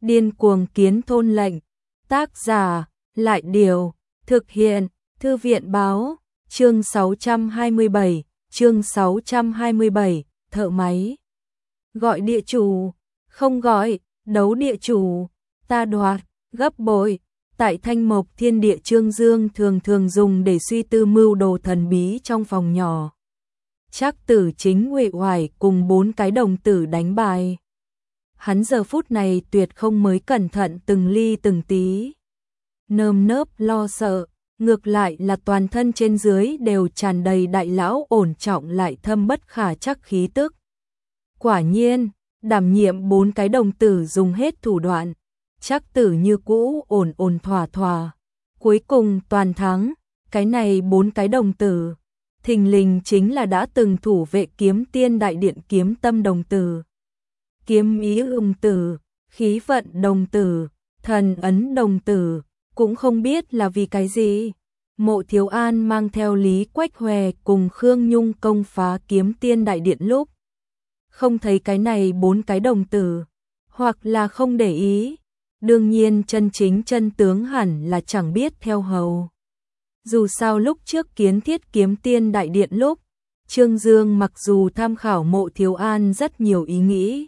Điên cuồng kiến thôn lệnh. Tác giả, Lại Điều. Thực hiện, Thư viện báo. Chương 627, thợ máy. Gọi địa chủ, không gọi, đấu địa chủ, ta đoạt, gấp bội. Tại Thanh Mộc Thiên Địa, Trương Dương thường dùng để suy tư mưu đồ thần bí trong phòng nhỏ. Trác Tử chính uể oải cùng 4 cái đồng tử đánh bài. Hắn giờ phút này tuyệt không mới cẩn thận từng ly từng tí. Nơm nớp lo sợ, ngược lại là toàn thân trên dưới đều tràn đầy đại lão ổn trọng lại thâm bất khả trắc khí tức. Quả nhiên, đảm nhiệm 4 cái đồng tử dùng hết thủ đoạn. Trác Tử như cũ ổn thỏa thỏa. Cuối cùng toàn thắng, cái này 4 cái đồng tử. Thình lình chính là đã từng thủ vệ Kiếm Tiên Đại Điện Kiếm Tâm đồng tử, Kiếm Ý đồng tử, Khí Vận đồng tử, Thần Ấn đồng tử. Cũng không biết là vì cái gì, Mộ Thiếu An mang theo Lý Quách Hòe cùng Khương Nhung công phá Kiếm Tiên Đại Điện lúc không thấy cái này 4 cái đồng tử, hoặc là không để ý. Đương nhiên chân chính chân tướng hẳn là chẳng biết theo hầu. Dù sao lúc trước kiến thiết Kiếm Tiên Đại Điện lúc, Trương Dương mặc dù tham khảo Mộ Thiếu An rất nhiều ý nghĩ,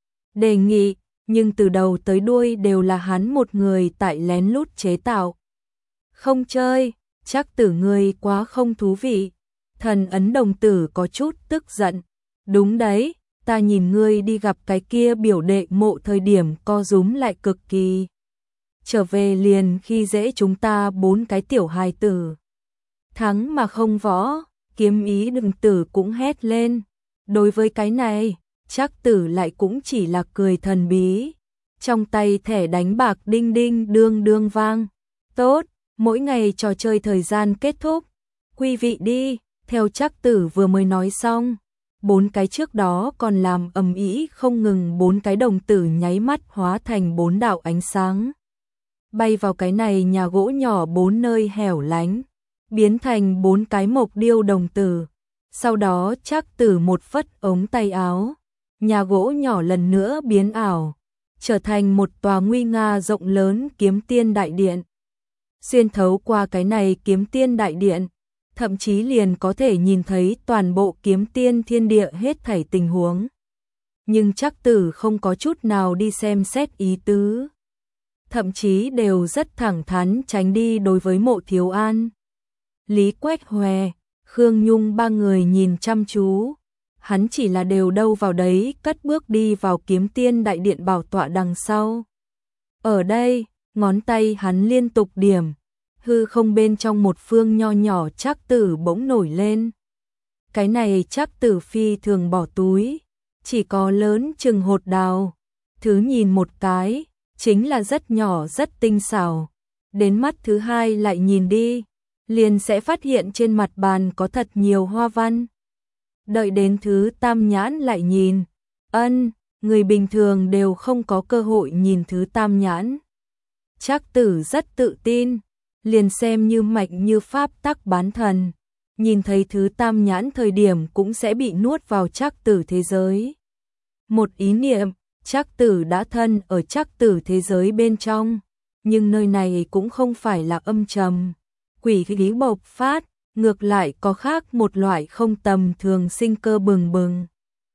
đề nghị, nhưng từ đầu tới đuôi đều là hắn một người tại lén lút chế tạo. Không chơi, Trác Tử ngươi quá không thú vị. Thần Ấn đồng tử có chút tức giận. Đúng đấy, ta nhìn ngươi đi gặp cái kia biểu đệ Mộ thời điểm co rúm lại cực kỳ. Trở về liền khi dễ chúng ta 4 cái tiểu hài tử. Thắng mà không võ, Kiếm Ý đồng tử cũng hét lên. Đối với cái này, Trác Tử lại cũng chỉ là cười thần bí. Trong tay thẻ đánh bạc đinh đinh đương đương vang. Tốt, mỗi ngày trò chơi thời gian kết thúc. Quý vị đi, theo Trác Tử vừa mới nói xong. 4 cái trước đó còn làm ầm ĩ không ngừng 4 cái đồng tử nháy mắt hóa thành 4 đạo ánh sáng. Bay vào cái này nhà gỗ nhỏ 4 nơi hẻo lánh. Biến thành 4 cái mộc điêu đồng tử. Sau đó Trác Tử một phất ống tay áo. Nhà gỗ nhỏ lần nữa biến ảo, trở thành một tòa nguy nga rộng lớn Kiếm Tiên Đại Điện. Xuyên thấu qua cái này Kiếm Tiên Đại Điện, thậm chí liền có thể nhìn thấy toàn bộ Kiếm Tiên thiên địa hết thảy tình huống. Nhưng Trác Tử không có chút nào đi xem xét ý tứ. Thậm chí đều rất thẳng thắn tránh đi đối với Mộ Thiếu An. Lý Quách Hòe, Khương Nhung 3 người nhìn chăm chú. Hắn chỉ là đều đâu vào đấy cất bước đi vào Kiếm Tiên Đại Điện bảo tọa đằng sau. Ở đây, ngón tay hắn liên tục điểm, hư không bên trong một phương nho nhỏ Trác Tử bỗng nổi lên. Cái này Trác Tử phi thường bỏ túi, chỉ có lớn chừng hột đào. Thứ nhìn một cái, chính là rất nhỏ rất tinh xảo. Đến mắt thứ hai lại nhìn đi, liền sẽ phát hiện trên mặt bàn có thật nhiều hoa văn. Đợi đến thứ tam nhãn lại nhìn, người bình thường đều không có cơ hội nhìn thứ tam nhãn. Trác Tử rất tự tin, liền xem như mạnh như pháp tắc bán thần, nhìn thấy thứ tam nhãn thời điểm cũng sẽ bị nuốt vào Trác Tử thế giới. Một ý niệm, Trác Tử đã thân ở Trác Tử thế giới bên trong, nhưng nơi này cũng không phải là âm trầm, quỷ khí bộc phát. Ngược lại có khác một loại không tầm thường sinh cơ bừng bừng.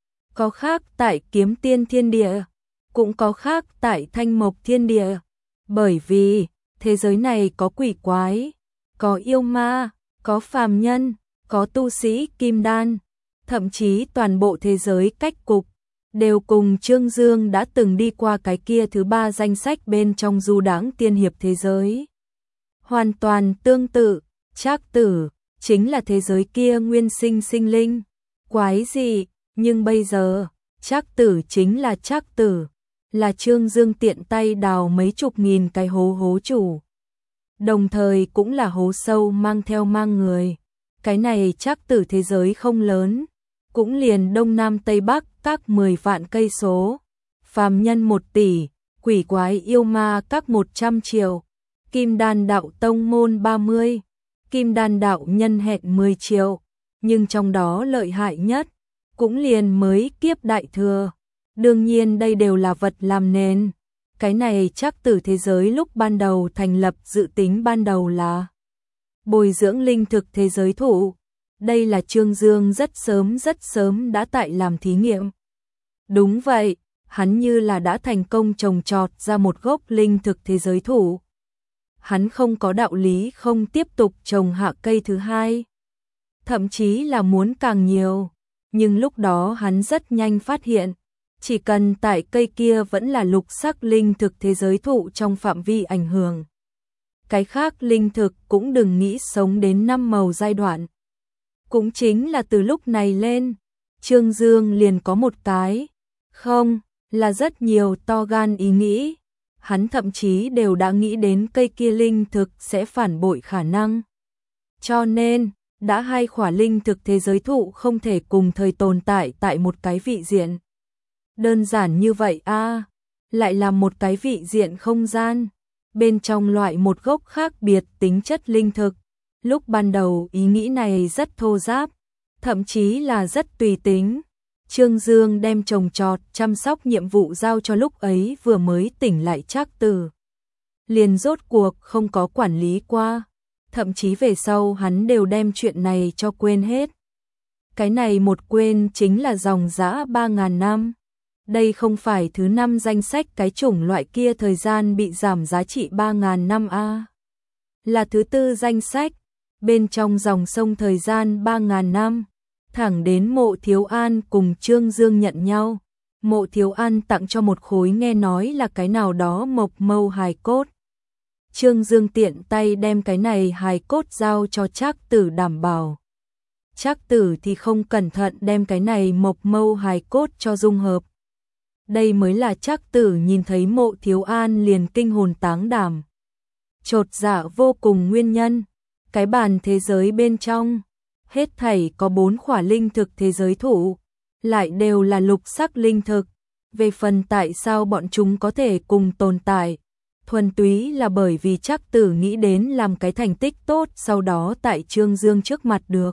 Có khác tại Kiếm Tiên thiên địa, cũng có khác tại Thanh Mộc thiên địa. Bởi vì, thế giới này có quỷ quái, có yêu ma, có phàm nhân, có tu sĩ kim đan. Thậm chí toàn bộ thế giới cách cục, đều cùng Trương Dương đã từng đi qua cái kia thứ 3 danh sách bên trong du đãng tiên hiệp thế giới. Hoàn toàn tương tự, Trác Tử chính là thế giới kia nguyên sinh sinh linh, quái gì, nhưng bây giờ, Trác Tử chính là Trác Tử, là Trương Dương tiện tay đào mấy chục nghìn cái hố chủ. Đồng thời cũng là hố sâu mang theo mang người. Cái này Trác Tử thế giới không lớn, cũng liền Đông Nam Tây Bắc các 10 vạn cây số, phàm nhân 1 tỷ, quỷ quái yêu ma các 100 triệu, Kim Đan đạo tông môn 30. Kim Đan đạo nhân hẹn 10 triệu, nhưng trong đó lợi hại nhất, cũng liền mới kiếp đại thừa. Đương nhiên đây đều là vật làm nền, Cái này Trác Tử thế giới lúc ban đầu thành lập dự tính ban đầu là bồi dưỡng linh thực thế giới thụ. Đây là Trương Dương rất sớm đã tại làm thí nghiệm. Đúng vậy, hắn như là đã thành công trồng trọt ra một gốc linh thực thế giới thụ. Hắn không có đạo lý không tiếp tục trồng hạ cây thứ hai. Thậm chí là muốn càng nhiều. Nhưng lúc đó hắn rất nhanh phát hiện, chỉ cần tại cây kia vẫn là lục sắc linh thực thế giới thụ trong phạm vi ảnh hưởng. Cái khác linh thực cũng đừng nghĩ sống đến 5 màu giai đoạn. Cũng chính là từ lúc này lên, Trương Dương liền có một cái, không, là rất nhiều to gan ý nghĩ. Hắn thậm chí đều đã nghĩ đến cây kia linh thực sẽ phản bội khả năng. Cho nên, đã 2 khỏa linh thực thế giới thụ không thể cùng thời tồn tại tại một cái vị diện. Đơn giản như vậy a, lại là một cái vị diện không gian, bên trong loại một gốc khác biệt tính chất linh thực. Lúc ban đầu ý nghĩ này rất thô ráp, thậm chí là rất tùy tính. Trương Dương đem trồng trọt, chăm sóc nhiệm vụ giao cho lúc ấy vừa mới tỉnh lại Trác Tử. Liền rốt cuộc không có quản lý qua, thậm chí về sau hắn đều đem chuyện này cho quên hết. Cái này một quên chính là dòng dã 3.000 năm. Đây không phải thứ 5 danh sách cái chủng loại kia thời gian bị giảm giá trị 3.000 năm a, là thứ 4 danh sách, bên trong dòng sông thời gian 3.000 năm. Thẳng đến Mộ Thiếu An cùng Trương Dương nhận nhau, Mộ Thiếu An tặng cho một khối nghe nói là cái nào đó mộc mâu hài cốt. Trương Dương tiện tay đem cái này hài cốt giao cho Trác Tử đảm bảo. Trác Tử thì không cẩn thận đem cái này mộc mâu hài cốt cho dung hợp. Đây mới là Trác Tử nhìn thấy Mộ Thiếu An liền kinh hồn táng đảm. Chột dạ vô cùng nguyên nhân, cái bàn thế giới bên trong hết thảy có 4 khỏa linh thực thế giới thụ, lại đều là lục sắc linh thực. Về phần tại sao bọn chúng có thể cùng tồn tại, thuần túy là bởi vì Trác Tử nghĩ đến làm cái thành tích tốt, sau đó tại Trương Dương trước mặt được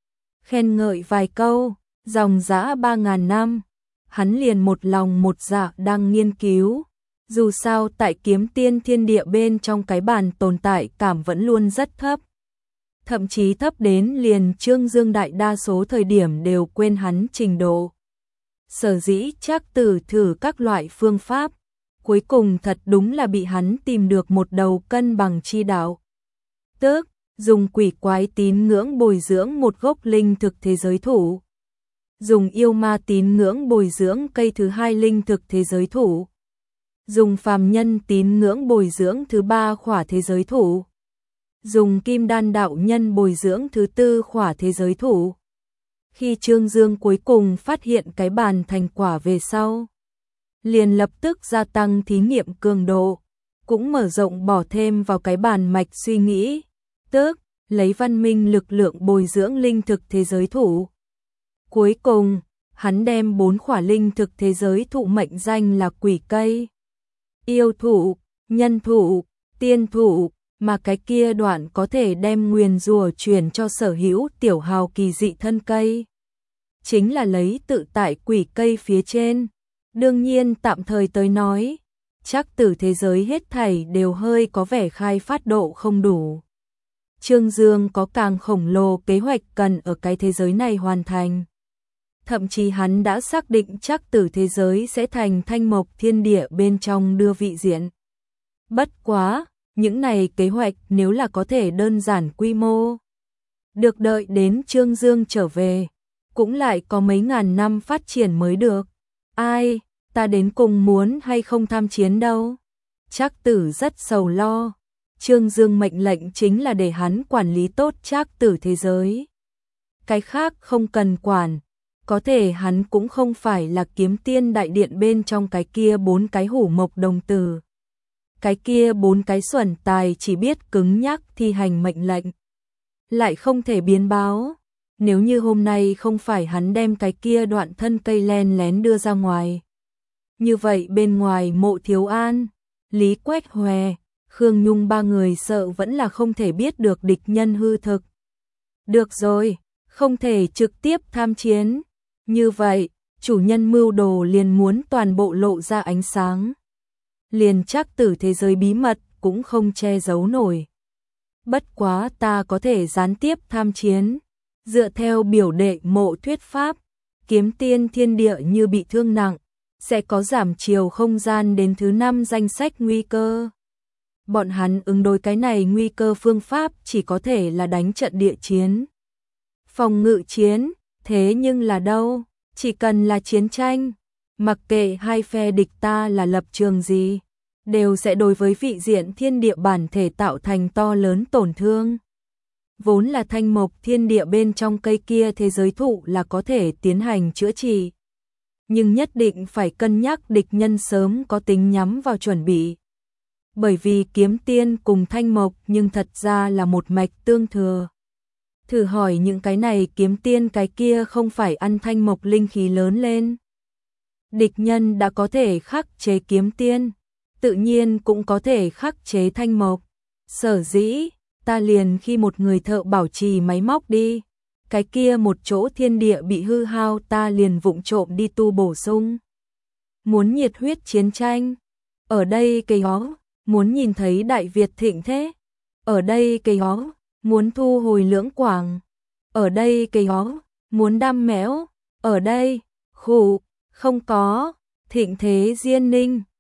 khen ngợi vài câu. Dòng dã 3.000 năm, hắn liền một lòng một dạ đang nghiên cứu. Dù sao tại Kiếm Tiên thiên địa bên trong cái bàn tồn tại cảm vẫn luôn rất thấp. Thậm chí thấp đến liền Trương Dương đại đa số thời điểm đều quên hắn trình độ. Sở dĩ Trác Tử thử các loại phương pháp, cuối cùng thật đúng là bị hắn tìm được một đầu cân bằng chi đạo. Tức, dùng quỷ quái tín ngưỡng bồi dưỡng một gốc linh thực thế giới thụ. Dùng yêu ma tín ngưỡng bồi dưỡng cây thứ 2 linh thực thế giới thụ. Dùng phàm nhân tín ngưỡng bồi dưỡng thứ 3 khỏa thế giới thụ. Dùng kim đan đạo nhân bồi dưỡng thứ 4 khỏa thế giới thụ. Khi Trương Dương cuối cùng phát hiện cái bàn thành quả về sau, liền lập tức gia tăng thí nghiệm cường độ, cũng mở rộng bỏ thêm vào cái bàn mạch suy nghĩ, tức lấy văn minh lực lượng bồi dưỡng linh thực thế giới thụ. Cuối cùng, hắn đem 4 khỏa linh thực thế giới thụ mệnh danh là quỷ cây, yêu thụ, nhân thụ, tiên thụ, mà cái kia đoạn có thể đem nguyền rủa truyền cho sở hữu tiểu hào kỳ dị thân cây. Chính là lấy tự tại quỷ cây phía trên. Đương nhiên tạm thời tới nói, Trác Tử thế giới hết thảy đều hơi có vẻ khai phát độ không đủ. Trương Dương có càng khổng lồ kế hoạch cần ở cái thế giới này hoàn thành. Thậm chí hắn đã xác định Trác Tử thế giới sẽ thành Thanh Mộc Thiên Địa bên trong đưa vị diện. Bất quá, những này kế hoạch nếu là có thể đơn giản quy mô, được đợi đến Trương Dương trở về, cũng lại có mấy ngàn năm phát triển mới được. Ai, ta đến cùng muốn hay không tham chiến đâu. Trác Tử rất sầu lo. Trương Dương mệnh lệnh chính là để hắn quản lý tốt Trác Tử thế giới. Cái khác không cần quản. Có thể hắn cũng không phải là Kiếm Tiên đại điện bên trong cái kia 4 cái hủ mộc đồng tử. Cái kia 4 cái xuẩn tài chỉ biết cứng nhắc thi hành mệnh lệnh, lại không thể biến báo. Nếu như hôm nay không phải hắn đem cái kia đoạn thân cây len lén đưa ra ngoài, như vậy bên ngoài Mộ Thiếu An, Lý Quách Hòe, Khương Nhung 3 người sợ vẫn là không thể biết được địch nhân hư thực. Được rồi, không thể trực tiếp tham chiến. Như vậy, chủ nhân mưu đồ liền muốn toàn bộ lộ ra ánh sáng. liền chắc tử thế giới bí mật cũng không che giấu nổi. Bất quá ta có thể gián tiếp tham chiến, dựa theo biểu đệ mộ thuyết pháp, kiếm tiên thiên địa như bị thương nặng, sẽ có giảm chiều không gian đến thứ 5 danh sách nguy cơ. Bọn hắn ứng đối cái này nguy cơ phương pháp chỉ có thể là đánh trận địa chiến. Phòng ngự chiến, thế nhưng là đâu, chỉ cần là chiến tranh, mặc kệ hai phe địch ta là lập trường gì, đều sẽ đối với vị diện thiên địa bản thể tạo thành to lớn tổn thương. Vốn là thanh mộc thiên địa bên trong cây kia thế giới thụ là có thể tiến hành chữa trị. Nhưng nhất định phải cân nhắc địch nhân sớm có tính nhắm vào chuẩn bị. Bởi vì kiếm tiên cùng thanh mộc nhưng thật ra là một mạch tương thừa. Thử hỏi những cái này kiếm tiên cái kia không phải ăn thanh mộc linh khí lớn lên. Địch nhân đã có thể khắc chế kiếm tiên, tự nhiên cũng có thể khắc chế thanh mộc. Sở dĩ, ta liền khi một người thợ bảo trì máy móc đi, cái kia một chỗ thiên địa bị hư hao ta liền vụng trộm đi tu bổ sung. Muốn nhiệt huyết chiến tranh, ở đây cây hó, muốn nhìn thấy Đại Việt thịnh thế, ở đây cây hó, muốn thu hồi Lưỡng Quảng, ở đây cây hó, muốn đam méo, ở đây, khủ, không có, thịnh thế Diên Ninh.